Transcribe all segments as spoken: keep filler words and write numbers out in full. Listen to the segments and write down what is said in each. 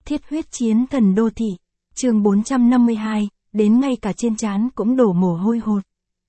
Thiết huyết chiến thần đô thị, chương bốn trăm năm mươi hai, đến ngay cả trên trán cũng đổ mồ hôi hột.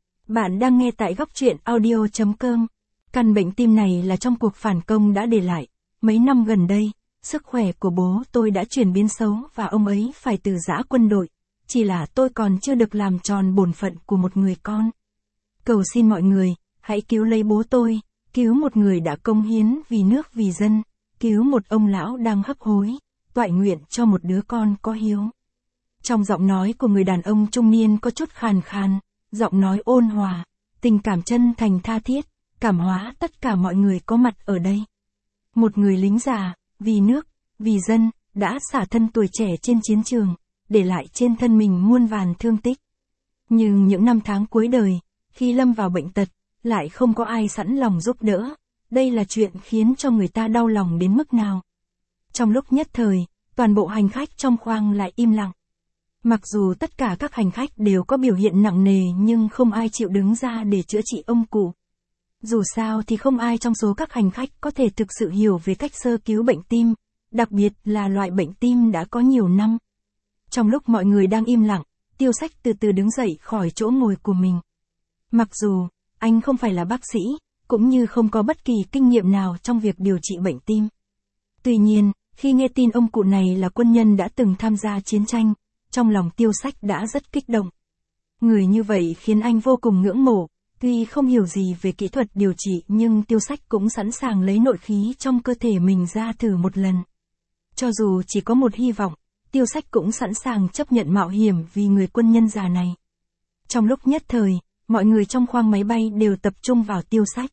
Bạn đang nghe tại góc truyện audio chấm com. Căn bệnh tim này là trong cuộc phản công đã để lại. Mấy năm gần đây, sức khỏe của bố tôi đã chuyển biến xấu và ông ấy phải từ giã quân đội. Chỉ là tôi còn chưa được làm tròn bổn phận của một người con. Cầu xin mọi người, hãy cứu lấy bố tôi, cứu một người đã cống hiến vì nước vì dân, cứu một ông lão đang hấp hối, toại nguyện cho một đứa con có hiếu. Trong giọng nói của người đàn ông trung niên có chút khàn khàn, giọng nói ôn hòa, tình cảm chân thành tha thiết, cảm hóa tất cả mọi người có mặt ở đây. Một người lính già, vì nước, vì dân, đã xả thân tuổi trẻ trên chiến trường, để lại trên thân mình muôn vàn thương tích. Nhưng những năm tháng cuối đời, khi lâm vào bệnh tật, lại không có ai sẵn lòng giúp đỡ. Đây là chuyện khiến cho người ta đau lòng đến mức nào. Trong lúc nhất thời, toàn bộ hành khách trong khoang lại im lặng. Mặc dù tất cả các hành khách đều có biểu hiện nặng nề nhưng không ai chịu đứng ra để chữa trị ông cụ. Dù sao thì không ai trong số các hành khách có thể thực sự hiểu về cách sơ cứu bệnh tim, đặc biệt là loại bệnh tim đã có nhiều năm. Trong lúc mọi người đang im lặng, Tiêu Sách từ từ đứng dậy khỏi chỗ ngồi của mình. Mặc dù, anh không phải là bác sĩ, cũng như không có bất kỳ kinh nghiệm nào trong việc điều trị bệnh tim. Tuy nhiên, khi nghe tin ông cụ này là quân nhân đã từng tham gia chiến tranh, trong lòng Tiêu Sách đã rất kích động. Người như vậy khiến anh vô cùng ngưỡng mộ, tuy không hiểu gì về kỹ thuật điều trị nhưng Tiêu Sách cũng sẵn sàng lấy nội khí trong cơ thể mình ra thử một lần. Cho dù chỉ có một hy vọng, Tiêu Sách cũng sẵn sàng chấp nhận mạo hiểm vì người quân nhân già này. Trong lúc nhất thời, mọi người trong khoang máy bay đều tập trung vào Tiêu Sách.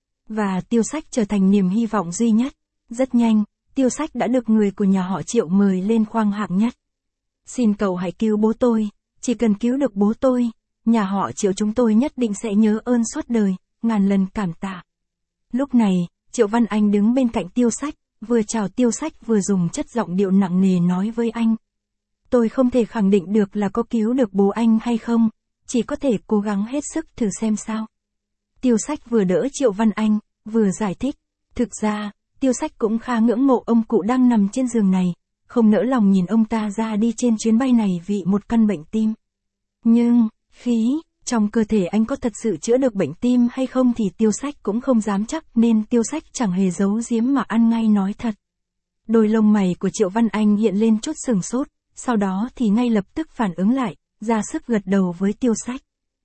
Và Tiêu Sách trở thành niềm hy vọng duy nhất. Rất nhanh, Tiêu Sách đã được người của nhà họ Triệu mời lên khoang hạng nhất. Xin cậu hãy cứu bố tôi, chỉ cần cứu được bố tôi, nhà họ Triệu chúng tôi nhất định sẽ nhớ ơn suốt đời, ngàn lần cảm tạ. Lúc này, Triệu Văn Anh đứng bên cạnh Tiêu Sách, vừa chào Tiêu Sách vừa dùng chất giọng điệu nặng nề nói với anh. Tôi không thể khẳng định được là có cứu được bố anh hay không, chỉ có thể cố gắng hết sức thử xem sao. Tiêu Sách vừa đỡ Triệu Văn Anh, vừa giải thích. Thực ra, Tiêu Sách cũng khá ngưỡng mộ ông cụ đang nằm trên giường này, không nỡ lòng nhìn ông ta ra đi trên chuyến bay này vì một căn bệnh tim. Nhưng, khí, trong cơ thể anh có thật sự chữa được bệnh tim hay không thì Tiêu Sách cũng không dám chắc nên Tiêu Sách chẳng hề giấu giếm mà ăn ngay nói thật. Đôi lông mày của Triệu Văn Anh hiện lên chút sừng sốt, sau đó thì ngay lập tức phản ứng lại, ra sức gật đầu với Tiêu Sách.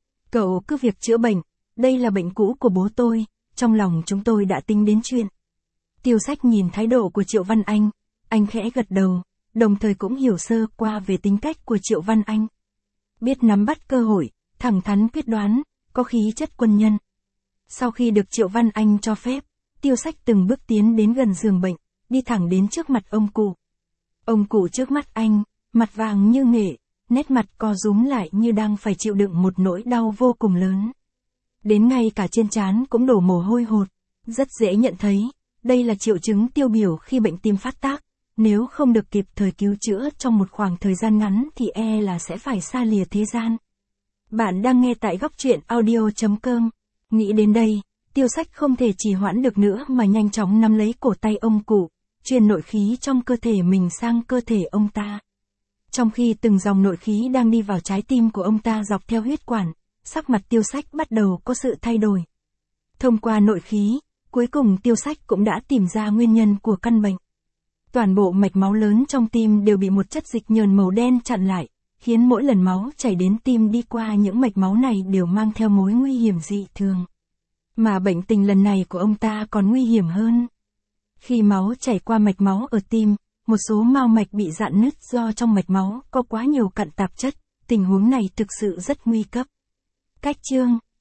Cậu cứ việc chữa bệnh, đây là bệnh cũ của bố tôi, trong lòng chúng tôi đã tính đến chuyện. Tiêu Sách nhìn thái độ của Triệu Văn Anh, anh khẽ gật đầu, đồng thời cũng hiểu sơ qua về tính cách của Triệu Văn Anh. Biết nắm bắt cơ hội, thẳng thắn quyết đoán, có khí chất quân nhân. Sau khi được Triệu Văn Anh cho phép, Tiêu Sách từng bước tiến đến gần giường bệnh, đi thẳng đến trước mặt ông cụ. Ông cụ trước mắt anh, mặt vàng như nghệ, nét mặt co rúm lại như đang phải chịu đựng một nỗi đau vô cùng lớn. Đến ngay cả trên trán cũng đổ mồ hôi hột, rất dễ nhận thấy, đây là triệu chứng tiêu biểu khi bệnh tim phát tác, nếu không được kịp thời cứu chữa trong một khoảng thời gian ngắn thì e là sẽ phải xa lìa thế gian. Bạn đang nghe tại góc truyện audio chấm com. Nghĩ đến đây, Tiêu Sách không thể trì hoãn được nữa mà nhanh chóng nắm lấy cổ tay ông cụ, truyền nội khí trong cơ thể mình sang cơ thể ông ta. Trong khi từng dòng nội khí đang đi vào trái tim của ông ta dọc theo huyết quản, sắc mặt Tiêu Sách bắt đầu có sự thay đổi. Thông qua nội khí, cuối cùng Tiêu Sách cũng đã tìm ra nguyên nhân của căn bệnh. Toàn bộ mạch máu lớn trong tim đều bị một chất dịch nhờn màu đen chặn lại, khiến mỗi lần máu chảy đến tim đi qua những mạch máu này đều mang theo mối nguy hiểm dị thường. Mà bệnh tình lần này của ông ta còn nguy hiểm hơn. Khi máu chảy qua mạch máu ở tim, một số mao mạch bị rạn nứt do trong mạch máu có quá nhiều cặn tạp chất, tình huống này thực sự rất nguy cấp. Cách chương